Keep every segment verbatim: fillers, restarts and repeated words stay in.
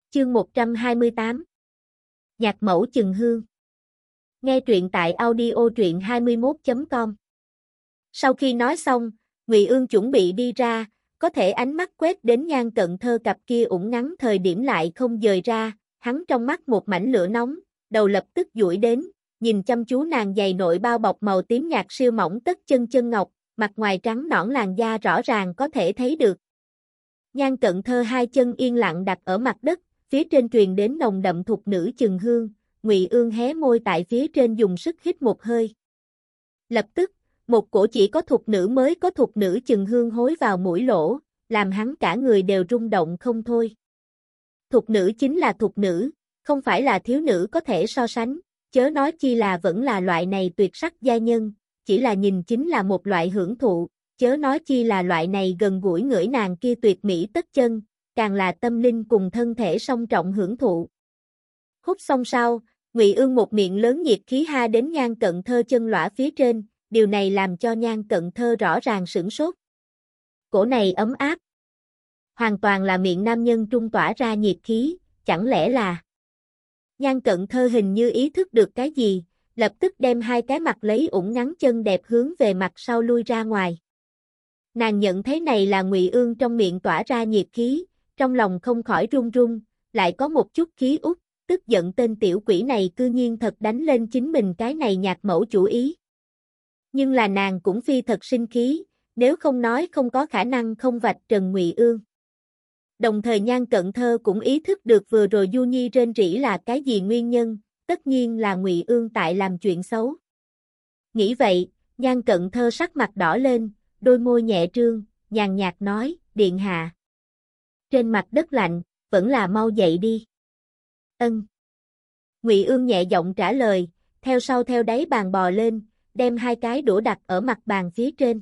Chương một trăm hai mươi tám. Nhạc mẫu Chừng Hương. Nghe truyện tại audio truyện hai mươi mốt chấm com. Sau khi nói xong, Ngụy Ương chuẩn bị đi ra, có thể ánh mắt quét đến Nhan Cận Thơ cặp kia ủng ngắn thời điểm lại không dời ra, hắn trong mắt một mảnh lửa nóng, đầu lập tức duỗi đến, nhìn chăm chú nàng giày nội bao bọc màu tím nhạt siêu mỏng tất chân chân ngọc, mặt ngoài trắng nõn làn da rõ ràng có thể thấy được. Nhan Cận Thơ hai chân yên lặng đặt ở mặt đất, phía trên truyền đến nồng đậm thục nữ chừng hương, Ngụy Ương hé môi tại phía trên dùng sức hít một hơi. Lập tức, một cổ chỉ có thục nữ mới có thục nữ chừng hương hối vào mũi lỗ, làm hắn cả người đều rung động không thôi. Thục nữ chính là thục nữ, không phải là thiếu nữ có thể so sánh, chớ nói chi là vẫn là loại này tuyệt sắc giai nhân, chỉ là nhìn chính là một loại hưởng thụ, chớ nói chi là loại này gần gũi ngửi nàng kia tuyệt mỹ tất chân, càng là tâm linh cùng thân thể song trọng hưởng thụ. Hút xong sau, Ngụy Ương một miệng lớn nhiệt khí ha đến Nhan Cận Thơ chân lõa phía trên, điều này làm cho Nhan Cận Thơ rõ ràng sửng sốt. Cổ này ấm áp, hoàn toàn là miệng nam nhân trung tỏa ra nhiệt khí, chẳng lẽ là... Nhan Cận Thơ hình như ý thức được cái gì, lập tức đem hai cái mặt lấy ủng ngắn chân đẹp hướng về mặt sau lui ra ngoài. Nàng nhận thấy này là Ngụy Ương trong miệng tỏa ra nhiệt khí, trong lòng không khỏi run run, lại có một chút khí út, tức giận tên tiểu quỷ này cư nhiên thật đánh lên chính mình cái này nhạc mẫu chủ ý. Nhưng là nàng cũng phi thật sinh khí, nếu không nói không có khả năng không vạch trần Ngụy Ương. Đồng thời Nhan Cận Thơ cũng ý thức được vừa rồi Du Nhi rên rỉ là cái gì nguyên nhân, tất nhiên là Ngụy Ương tại làm chuyện xấu. Nghĩ vậy, Nhan Cận Thơ sắc mặt đỏ lên, đôi môi nhẹ trương, nhàn nhạt nói, điện hạ. Trên mặt đất lạnh, vẫn là mau dậy đi. Ân. Ngụy Ương nhẹ giọng trả lời, theo sau theo đáy bàn bò lên, đem hai cái đũa đặt ở mặt bàn phía trên.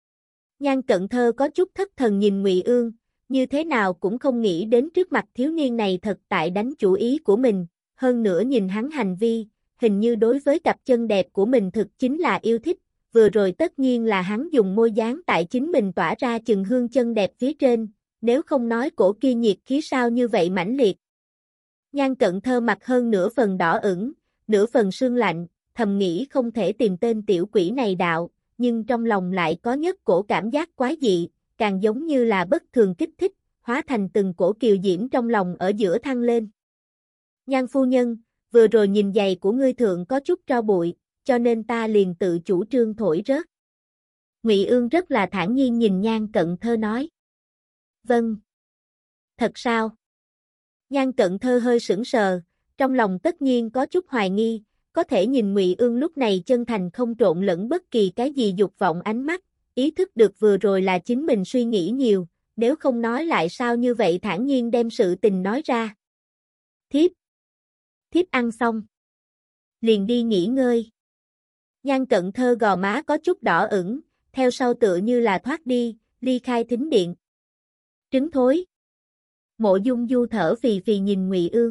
Nhan Cận Thơ có chút thất thần nhìn Ngụy Ương, như thế nào cũng không nghĩ đến trước mặt thiếu niên này thật tại đánh chủ ý của mình, hơn nữa nhìn hắn hành vi, hình như đối với cặp chân đẹp của mình thực chính là yêu thích, vừa rồi tất nhiên là hắn dùng môi dán tại chính mình tỏa ra chừng hương chân đẹp phía trên, nếu không nói cổ kia nhiệt khí sao như vậy mãnh liệt. Nhan Cận Thơ mặt hơn nửa phần đỏ ửng, nửa phần sương lạnh, thầm nghĩ không thể tìm tên tiểu quỷ này đạo, nhưng trong lòng lại có nhất cổ cảm giác quái dị, càng giống như là bất thường kích thích, hóa thành từng cổ kiều diễm trong lòng ở giữa thăng lên. Nhan phu nhân, vừa rồi nhìn giày của ngươi thượng có chút tro bụi, cho nên ta liền tự chủ trương thổi rớt. Ngụy Ương rất là thản nhiên nhìn Nhan Cận Thơ nói. Vâng. Thật sao? Nhan Cận Thơ hơi sững sờ, trong lòng tất nhiên có chút hoài nghi, có thể nhìn Ngụy Ương lúc này chân thành không trộn lẫn bất kỳ cái gì dục vọng ánh mắt, ý thức được vừa rồi là chính mình suy nghĩ nhiều, nếu không nói lại sao như vậy thản nhiên đem sự tình nói ra. Thiếp. Thiếp ăn xong. Liền đi nghỉ ngơi. Nhan Cận Thơ gò má có chút đỏ ửng, theo sau tựa như là thoát đi, ly khai thính điện. Trứng thối. Mộ Dung Du thở phì phì nhìn Ngụy Ương.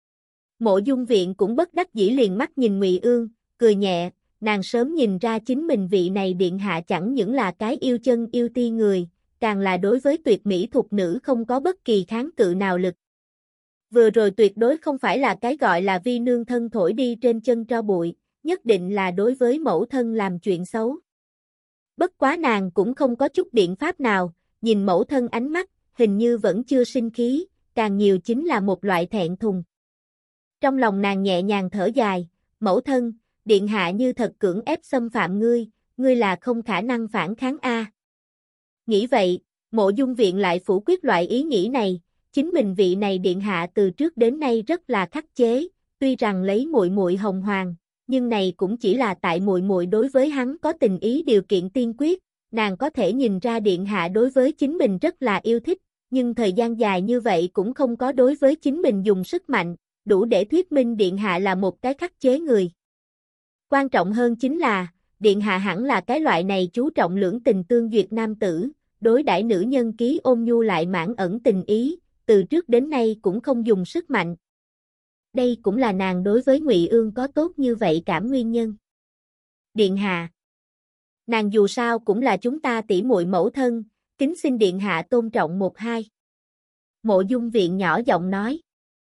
Mộ Dung Viện cũng bất đắc dĩ liền mắt nhìn Ngụy Ương, cười nhẹ, nàng sớm nhìn ra chính mình vị này điện hạ chẳng những là cái yêu chân yêu ti người, càng là đối với tuyệt mỹ thục nữ không có bất kỳ kháng cự nào lực. Vừa rồi tuyệt đối không phải là cái gọi là vi nương thân thổi đi trên chân tro bụi, nhất định là đối với mẫu thân làm chuyện xấu. Bất quá nàng cũng không có chút biện pháp nào, nhìn mẫu thân ánh mắt, hình như vẫn chưa sinh khí, càng nhiều chính là một loại thẹn thùng. Trong lòng nàng nhẹ nhàng thở dài, mẫu thân, điện hạ như thật cưỡng ép xâm phạm ngươi, ngươi là không khả năng phản kháng a. Nghĩ vậy, Mộ Dung Viện lại phủ quyết loại ý nghĩ này, chính mình vị này điện hạ từ trước đến nay rất là khắc chế, tuy rằng lấy muội muội hồng hoàng, nhưng này cũng chỉ là tại muội muội đối với hắn có tình ý điều kiện tiên quyết, nàng có thể nhìn ra điện hạ đối với chính mình rất là yêu thích, nhưng thời gian dài như vậy cũng không có đối với chính mình dùng sức mạnh, đủ để thuyết minh điện hạ là một cái khắc chế người. Quan trọng hơn chính là, điện hạ hẳn là cái loại này chú trọng lưỡng tình tương duyệt nam tử, đối đãi nữ nhân ký ôn nhu lại mãn ẩn tình ý, từ trước đến nay cũng không dùng sức mạnh. Đây cũng là nàng đối với Ngụy Ương có tốt như vậy cảm nguyên nhân. Điện hạ. Nàng dù sao cũng là chúng ta tỷ muội mẫu thân, kính xin điện hạ tôn trọng một hai. Mộ Dung Viện nhỏ giọng nói.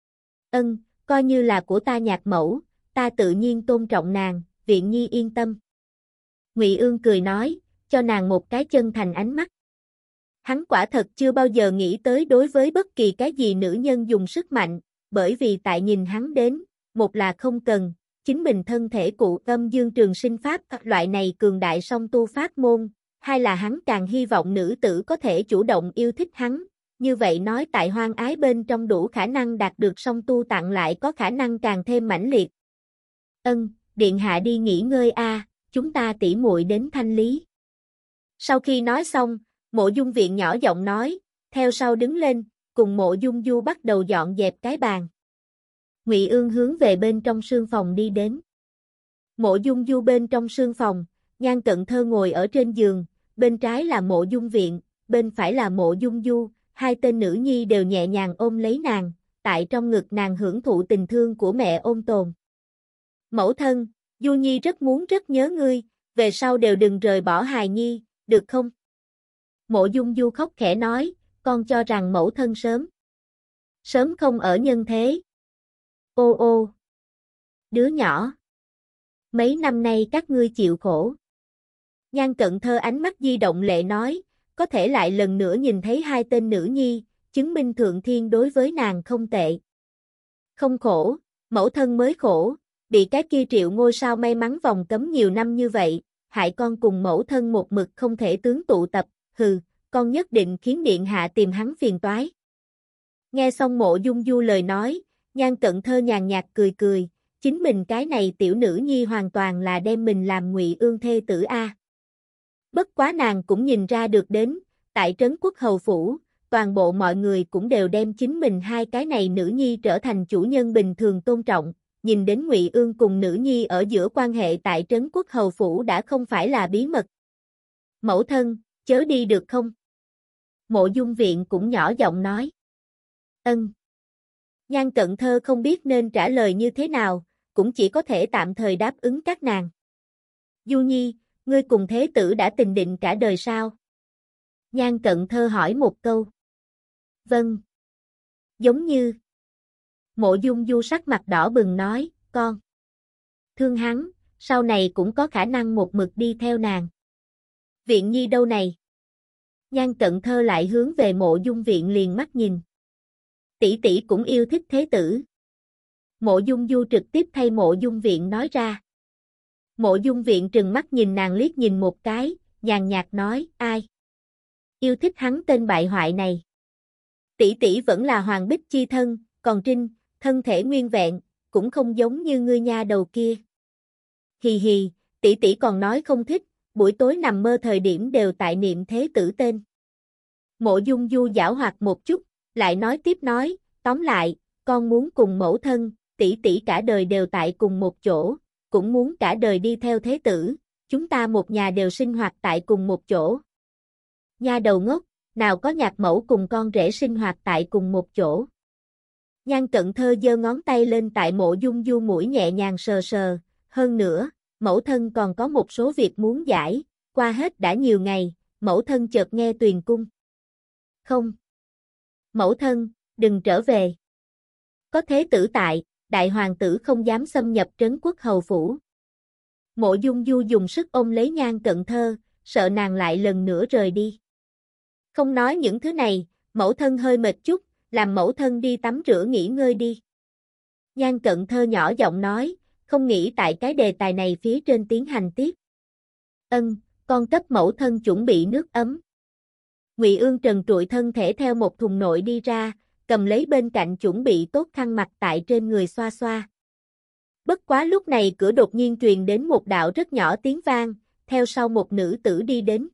Ân, coi như là của ta nhạc mẫu, ta tự nhiên tôn trọng nàng, Viện Nhi yên tâm. Ngụy Ương cười nói, cho nàng một cái chân thành ánh mắt. Hắn quả thật chưa bao giờ nghĩ tới đối với bất kỳ cái gì nữ nhân dùng sức mạnh, bởi vì tại nhìn hắn đến, một là không cần, chính mình thân thể cụ âm dương trường sinh pháp các loại này cường đại song tu pháp môn, hai là hắn càng hy vọng nữ tử có thể chủ động yêu thích hắn, như vậy nói tại hoang ái bên trong đủ khả năng đạt được song tu tặng lại có khả năng càng thêm mãnh liệt. Ân, điện hạ đi nghỉ ngơi a, chúng ta tỉ muội đến thanh lý. Sau khi nói xong, Mộ Dung Viện nhỏ giọng nói, theo sau đứng lên, cùng Mộ Dung Du bắt đầu dọn dẹp cái bàn. Ngụy Ương hướng về bên trong sương phòng đi đến. Mộ Dung Du bên trong sương phòng, Nhan Cận Thơ ngồi ở trên giường, bên trái là Mộ Dung Viện, bên phải là Mộ Dung Du, hai tên nữ nhi đều nhẹ nhàng ôm lấy nàng, tại trong ngực nàng hưởng thụ tình thương của mẹ ôn tồn. Mẫu thân, Du Nhi rất muốn rất nhớ ngươi, về sau đều đừng rời bỏ hài nhi, được không? Mộ Dung Du khóc khẽ nói, con cho rằng mẫu thân sớm. Sớm không ở nhân thế. Ô ô. Đứa nhỏ. Mấy năm nay các ngươi chịu khổ. Nhan Cận Thơ ánh mắt di động lệ nói, có thể lại lần nữa nhìn thấy hai tên nữ nhi, chứng minh thượng thiên đối với nàng không tệ. Không khổ, mẫu thân mới khổ, bị cái kia triệu ngôi sao may mắn vòng cấm nhiều năm như vậy, hại con cùng mẫu thân một mực không thể tướng tụ tập, hừ, con nhất định khiến điện hạ tìm hắn phiền toái. Nghe xong Mộ Dung Du lời nói, Nhan Cận Thơ nhàn nhạt cười cười, chính mình cái này tiểu nữ nhi hoàn toàn là đem mình làm Ngụy Ương thê tử a. Bất quá nàng cũng nhìn ra được đến, tại trấn quốc hầu phủ, toàn bộ mọi người cũng đều đem chính mình hai cái này nữ nhi trở thành chủ nhân bình thường tôn trọng, nhìn đến Ngụy Ương cùng nữ nhi ở giữa quan hệ tại trấn quốc hầu phủ đã không phải là bí mật. Mẫu thân, chớ đi được không? Mộ Dung Viện cũng nhỏ giọng nói. Ân. Nhan Cận Thơ không biết nên trả lời như thế nào, cũng chỉ có thể tạm thời đáp ứng các nàng. Du Nhi, ngươi cùng thế tử đã tình định cả đời sao? Nhan Cận Thơ hỏi một câu. Vâng. Giống như. Mộ Dung Du sắc mặt đỏ bừng nói, con. Thương hắn, sau này cũng có khả năng một mực đi theo nàng. Viện Nhi đâu này? Nhan Cận Thơ lại hướng về Mộ Dung Viện liền mắt nhìn. Tỷ tỷ cũng yêu thích thế tử. Mộ Dung Du trực tiếp thay Mộ Dung Viện nói ra. Mộ Dung Viện trừng mắt nhìn nàng liếc nhìn một cái, nhàn nhạt nói, ai? Yêu thích hắn tên bại hoại này. Tỷ tỷ vẫn là Hoàng Bích chi thân, còn Trinh, thân thể nguyên vẹn, cũng không giống như ngươi nha đầu kia. Hì hì, tỷ tỷ còn nói không thích, buổi tối nằm mơ thời điểm đều tại niệm thế tử tên. Mộ Dung Du giảo hoạt một chút, lại nói tiếp nói, tóm lại, con muốn cùng mẫu thân, tỷ tỷ cả đời đều tại cùng một chỗ, cũng muốn cả đời đi theo thế tử, chúng ta một nhà đều sinh hoạt tại cùng một chỗ. Nha đầu ngốc, nào có nhạc mẫu cùng con rể sinh hoạt tại cùng một chỗ. Nhan Cận Thơ giơ ngón tay lên tại Mộ Dung Du mũi nhẹ nhàng sờ sờ, hơn nữa, mẫu thân còn có một số việc muốn giải, qua hết đã nhiều ngày, mẫu thân chợt nghe Tuyền Cung. Không. Mẫu thân, đừng trở về. Có thế tử tại, đại hoàng tử không dám xâm nhập trấn quốc hầu phủ. Mộ Dung Du dùng sức ôm lấy Nhan Cận Thơ, sợ nàng lại lần nữa rời đi. Không nói những thứ này, mẫu thân hơi mệt chút, làm mẫu thân đi tắm rửa nghỉ ngơi đi. Nhan Cận Thơ nhỏ giọng nói, không nghĩ tại cái đề tài này phía trên tiến hành tiếp. Ân, con cấp mẫu thân chuẩn bị nước ấm. Ngụy Ương trần trụi thân thể theo một thùng nội đi ra, cầm lấy bên cạnh chuẩn bị tốt khăn mặt tại trên người xoa xoa. Bất quá lúc này cửa đột nhiên truyền đến một đạo rất nhỏ tiếng vang, theo sau một nữ tử đi đến.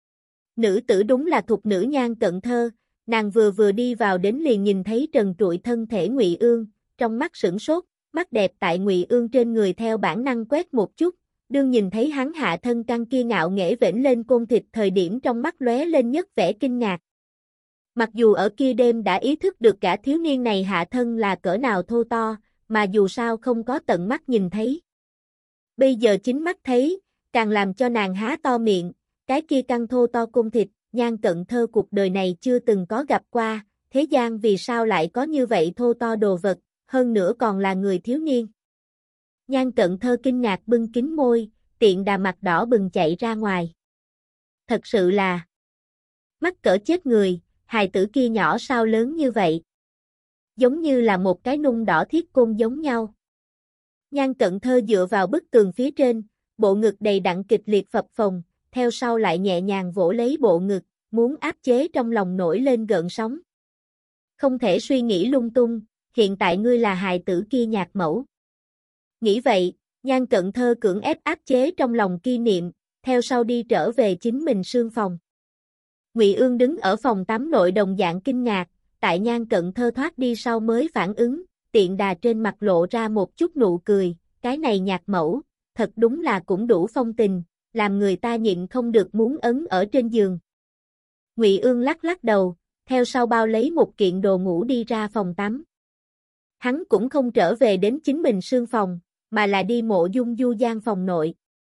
Nữ tử đúng là thục nữ Nhan Cận Thơ, nàng vừa vừa đi vào đến liền nhìn thấy trần trụi thân thể Ngụy Ương, trong mắt sửng sốt, mắt đẹp tại Ngụy Ương trên người theo bản năng quét một chút, đương nhìn thấy hắn hạ thân căng kia ngạo nghễ vểnh lên côn thịt thời điểm trong mắt lóe lên nhất vẻ kinh ngạc. Mặc dù ở kia đêm đã ý thức được cả thiếu niên này hạ thân là cỡ nào thô to, mà dù sao không có tận mắt nhìn thấy. Bây giờ chính mắt thấy, càng làm cho nàng há to miệng, cái kia căng thô to côn thịt, Nhan Cận Thơ cuộc đời này chưa từng có gặp qua, thế gian vì sao lại có như vậy thô to đồ vật, hơn nữa còn là người thiếu niên. Nhan Cận Thơ kinh ngạc bưng kín môi, tiện đà mặt đỏ bừng chạy ra ngoài. Thật sự là mắc cỡ chết người, hài tử kia nhỏ sao lớn như vậy? Giống như là một cái nung đỏ thiết côn giống nhau. Nhan Cận Thơ dựa vào bức tường phía trên, bộ ngực đầy đặn kịch liệt phập phồng, theo sau lại nhẹ nhàng vỗ lấy bộ ngực, muốn áp chế trong lòng nổi lên gợn sóng. Không thể suy nghĩ lung tung, hiện tại ngươi là hài tử kia nhạc mẫu. Nghĩ vậy, Nhan Cận Thơ cưỡng ép áp chế trong lòng kia niệm, theo sau đi trở về chính mình sương phòng. Ngụy Ương đứng ở phòng tắm nội đồng dạng kinh ngạc, tại Nhan Cận Thơ thoát đi sau mới phản ứng, tiện đà trên mặt lộ ra một chút nụ cười, cái này nhạc mẫu, thật đúng là cũng đủ phong tình, làm người ta nhịn không được muốn ấn ở trên giường. Ngụy Ương lắc lắc đầu, theo sau bao lấy một kiện đồ ngủ đi ra phòng tắm. Hắn cũng không trở về đến chính mình sương phòng, mà là đi Mộ Dung Du gian phòng nội.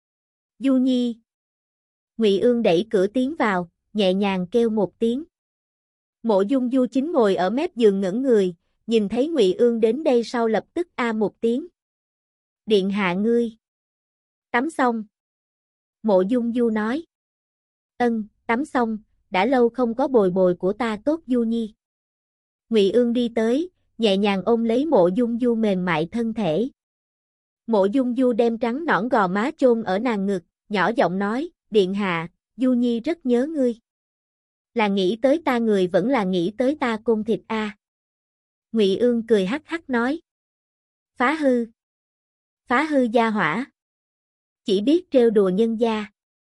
Du Nhi. Ngụy Ương đẩy cửa tiến vào, nhẹ nhàng kêu một tiếng. Mộ Dung Du chính ngồi ở mép giường ngẩn người, nhìn thấy Ngụy Ương đến đây sau lập tức a một tiếng. Điện hạ ngươi. Tắm xong. Mộ Dung Du nói. Ân, tắm xong, đã lâu không có bồi bồi của ta tốt Du Nhi. Ngụy Ương đi tới, nhẹ nhàng ôm lấy Mộ Dung Du mềm mại thân thể. Mộ Dung Du đem trắng nõn gò má chôn ở nàng ngực, nhỏ giọng nói, điện hạ, Du Nhi rất nhớ ngươi. Là nghĩ tới ta người vẫn là nghĩ tới ta côn thịt a. À. Ngụy Ương cười hắc hắc nói. Phá hư. Phá hư gia hỏa. Chỉ biết trêu đùa nhân gia.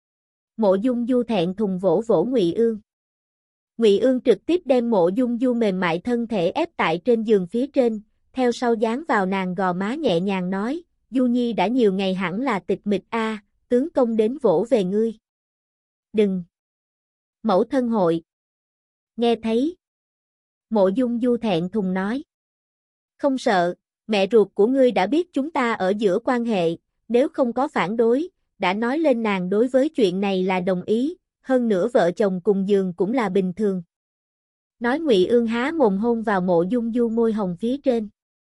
Mộ Dung Du thẹn thùng vỗ vỗ Ngụy Ương. Ngụy Ương trực tiếp đem Mộ Dung Du mềm mại thân thể ép tại trên giường phía trên, theo sau dán vào nàng gò má nhẹ nhàng nói, Du Nhi đã nhiều ngày hẳn là tịch mịch a, à, tướng công đến vỗ về ngươi. Đừng. Mẫu thân hội. Nghe thấy. Mộ Dung Du thẹn thùng nói. Không sợ, mẹ ruột của ngươi đã biết chúng ta ở giữa quan hệ, nếu không có phản đối, đã nói lên nàng đối với chuyện này là đồng ý, hơn nữa vợ chồng cùng giường cũng là bình thường. Nói Ngụy Ương há mồm hôn vào Mộ Dung Du môi hồng phía trên.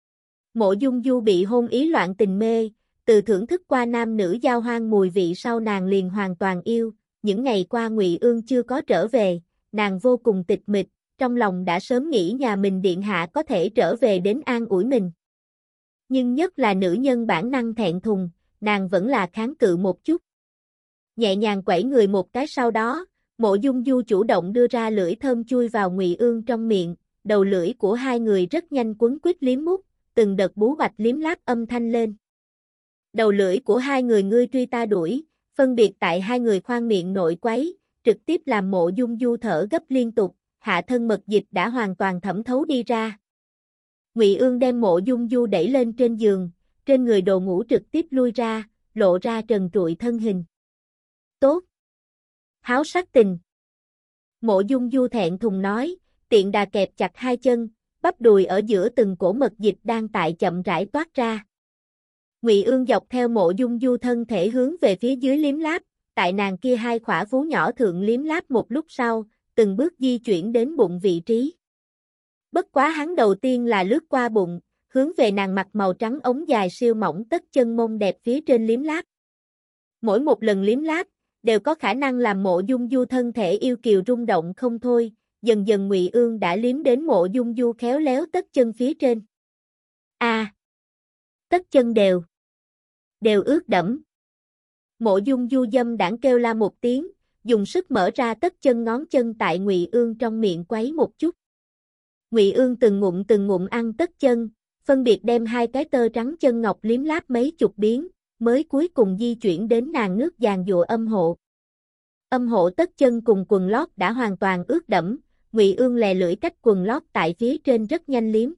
Mộ Dung Du bị hôn ý loạn tình mê, từ thưởng thức qua nam nữ giao hoang mùi vị sau nàng liền hoàn toàn yêu, những ngày qua Ngụy Ương chưa có trở về, nàng vô cùng tịch mịch, trong lòng đã sớm nghĩ nhà mình điện hạ có thể trở về đến an ủi mình. Nhưng nhất là nữ nhân bản năng thẹn thùng, nàng vẫn là kháng cự một chút. Nhẹ nhàng quẩy người một cái sau đó, Mộ Dung Du chủ động đưa ra lưỡi thơm chui vào Ngụy Ương trong miệng, đầu lưỡi của hai người rất nhanh quấn quýt liếm mút, từng đợt bú bạch liếm láp âm thanh lên. Đầu lưỡi của hai người ngươi truy ta đuổi, phân biệt tại hai người khoang miệng nội quấy, trực tiếp làm Mộ Dung Du thở gấp liên tục, hạ thân mật dịch đã hoàn toàn thẩm thấu đi ra. Ngụy Ương đem Mộ Dung Du đẩy lên trên giường, trên người đồ ngủ trực tiếp lui ra, lộ ra trần trụi thân hình. Tốt. Háo sắc tình. Mộ Dung Du thẹn thùng nói, tiện đà kẹp chặt hai chân, bắp đùi ở giữa từng cổ mật dịch đang tại chậm rãi toát ra. Ngụy Ương dọc theo Mộ Dung Du thân thể hướng về phía dưới liếm láp, tại nàng kia hai khỏa vú nhỏ thượng liếm láp một lúc sau, từng bước di chuyển đến bụng vị trí. Bất quá hắn đầu tiên là lướt qua bụng, hướng về nàng mặt màu trắng ống dài siêu mỏng tất chân mông đẹp phía trên liếm láp. Mỗi một lần liếm láp, đều có khả năng làm Mộ Dung Du thân thể yêu kiều rung động không thôi, dần dần Ngụy Ương đã liếm đến Mộ Dung Du khéo léo tất chân phía trên. A, à, tất chân đều, đều ướt đẫm. Mộ Dung Du dâm đãng kêu la một tiếng, dùng sức mở ra tất chân ngón chân tại Ngụy Ương trong miệng quấy một chút. Ngụy Ương từng ngụm từng ngụm ăn tất chân, phân biệt đem hai cái tơ trắng chân ngọc liếm láp mấy chục biến, mới cuối cùng di chuyển đến nàng nước giàn giụa âm hộ. Âm hộ tất chân cùng quần lót đã hoàn toàn ướt đẫm, Ngụy Ương lè lưỡi cách quần lót tại phía trên rất nhanh liếm.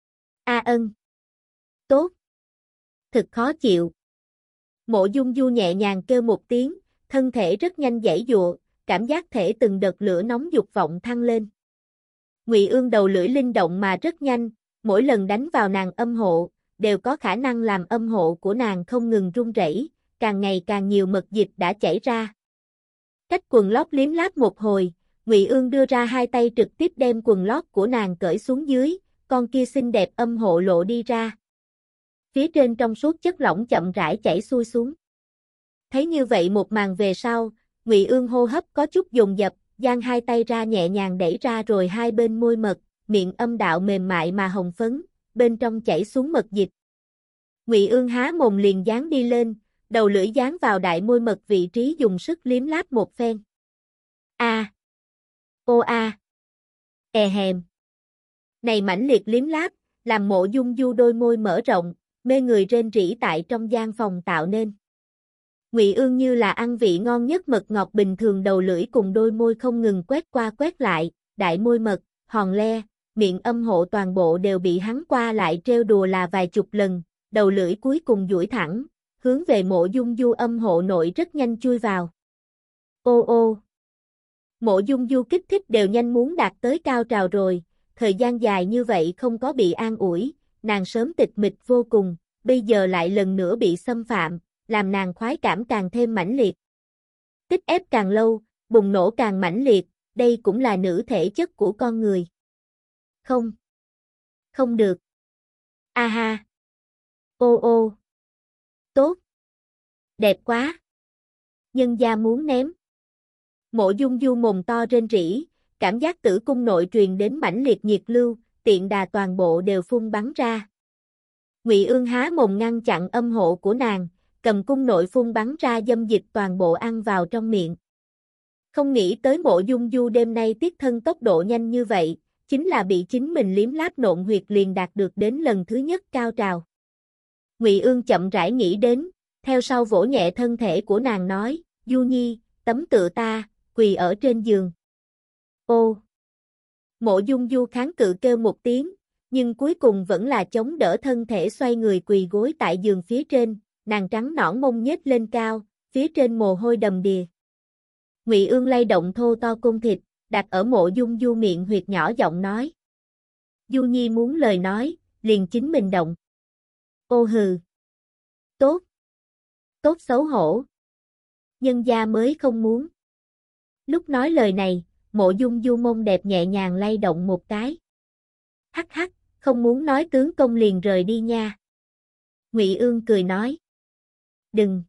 A ân. Tốt. Thực khó chịu. Mộ Dung Du nhẹ nhàng kêu một tiếng, thân thể rất nhanh giãy giụa, cảm giác thể từng đợt lửa nóng dục vọng thăng lên. Ngụy Ương đầu lưỡi linh động mà rất nhanh, mỗi lần đánh vào nàng âm hộ, đều có khả năng làm âm hộ của nàng không ngừng run rẩy, càng ngày càng nhiều mật dịch đã chảy ra. Cách quần lót liếm láp một hồi, Ngụy Ương đưa ra hai tay trực tiếp đem quần lót của nàng cởi xuống dưới, con kia xinh đẹp âm hộ lộ đi ra. Phía trên trong suốt chất lỏng chậm rãi chảy xuôi xuống. Thấy như vậy một màn về sau, Ngụy Ương hô hấp có chút dồn dập, giang hai tay ra nhẹ nhàng đẩy ra rồi hai bên môi mật, miệng âm đạo mềm mại mà hồng phấn, bên trong chảy xuống mật dịch. Ngụy Ương há mồm liền dán đi lên, đầu lưỡi dán vào đại môi mật vị trí dùng sức liếm láp một phen. A. Ô a. E hèm. Này mãnh liệt liếm láp, làm Mộ Dung Du đôi môi mở rộng, mê người rên rỉ tại trong gian phòng tạo nên. Ngụy Ương như là ăn vị ngon nhất mật ngọt bình thường, đầu lưỡi cùng đôi môi không ngừng quét qua quét lại, đại môi mật, hòn le, miệng âm hộ toàn bộ đều bị hắn qua lại trêu đùa là vài chục lần, đầu lưỡi cuối cùng duỗi thẳng, hướng về Mộ Dung Du âm hộ nội rất nhanh chui vào. Ô ô. Mộ Dung Du kích thích đều nhanh muốn đạt tới cao trào rồi, thời gian dài như vậy không có bị an ủi, nàng sớm tịch mịch vô cùng, bây giờ lại lần nữa bị xâm phạm, làm nàng khoái cảm càng thêm mãnh liệt. Tích ép càng lâu, bùng nổ càng mãnh liệt, đây cũng là nữ thể chất của con người. Không. Không được. A ha. Ô ô. Tốt. Đẹp quá. Nhân gia muốn ném. Mộ Dung Du mồm to rên rỉ, cảm giác tử cung nội truyền đến mãnh liệt nhiệt lưu, tiện đà toàn bộ đều phun bắn ra. Ngụy Ương há mồm ngăn chặn âm hộ của nàng, cầm cung nội phun bắn ra dâm dịch toàn bộ ăn vào trong miệng. Không nghĩ tới Mộ Dung Du đêm nay tiết thân tốc độ nhanh như vậy, chính là bị chính mình liếm láp nộn huyệt liền đạt được đến lần thứ nhất cao trào. Ngụy Ương chậm rãi nghĩ đến, theo sau vỗ nhẹ thân thể của nàng nói, Du Nhi, tấm tựa ta, quỳ ở trên giường. Ô! Mộ Dung Du kháng cự kêu một tiếng, nhưng cuối cùng vẫn là chống đỡ thân thể xoay người quỳ gối tại giường phía trên, nàng trắng nõn mông nhếch lên cao, phía trên mồ hôi đầm đìa. Ngụy Ương lay động thô to cung thịt, đặt ở Mộ Dung Du miệng huyệt nhỏ giọng nói. Du Nhi muốn lời nói, liền chính mình động. Ô hừ. Tốt. Tốt xấu hổ. Nhân gia mới không muốn. Lúc nói lời này, Mộ Dung Du mông đẹp nhẹ nhàng lay động một cái. Hắc hắc, không muốn nói tướng công liền rời đi nha. Ngụy Ương cười nói. Đừng.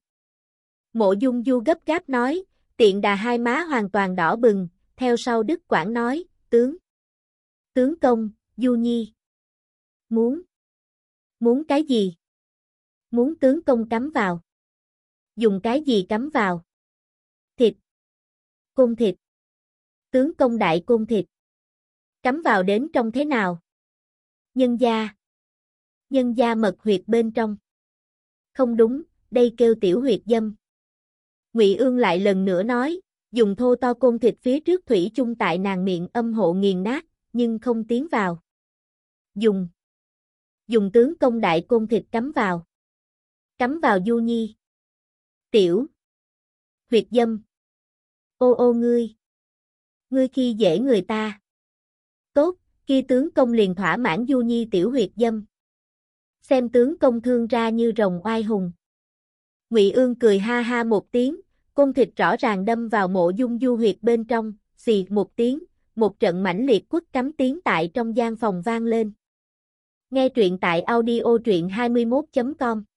Mộ Dung Du gấp gáp nói, tiện đà hai má hoàn toàn đỏ bừng, theo sau đứt quãng nói, tướng. Tướng công, Du Nhi. Muốn. Muốn cái gì? Muốn tướng công cắm vào. Dùng cái gì cắm vào? Thịt. Côn thịt. Tướng công đại côn thịt. Cắm vào đến trong thế nào? Nhân gia. Nhân gia mật huyệt bên trong. Không đúng, đây kêu tiểu huyệt dâm. Ngụy Ương lại lần nữa nói, dùng thô to côn thịt phía trước thủy chung tại nàng miệng âm hộ nghiền nát, nhưng không tiến vào. Dùng. Dùng tướng công đại côn thịt cắm vào. Cắm vào Du Nhi. Tiểu. Huyệt dâm. Ô ô ngươi. Ngươi khi dễ người ta. Tốt, kia tướng công liền thỏa mãn Du Nhi tiểu huyệt dâm. Xem tướng công thương ra như rồng oai hùng. Ngụy Ương cười ha ha một tiếng, côn thịt rõ ràng đâm vào Mộ Dung Du huyệt bên trong, xì một tiếng, một trận mãnh liệt quất cắm tiếng tại trong gian phòng vang lên. Nghe truyện tại audio truyện hai mươi mốt chấm com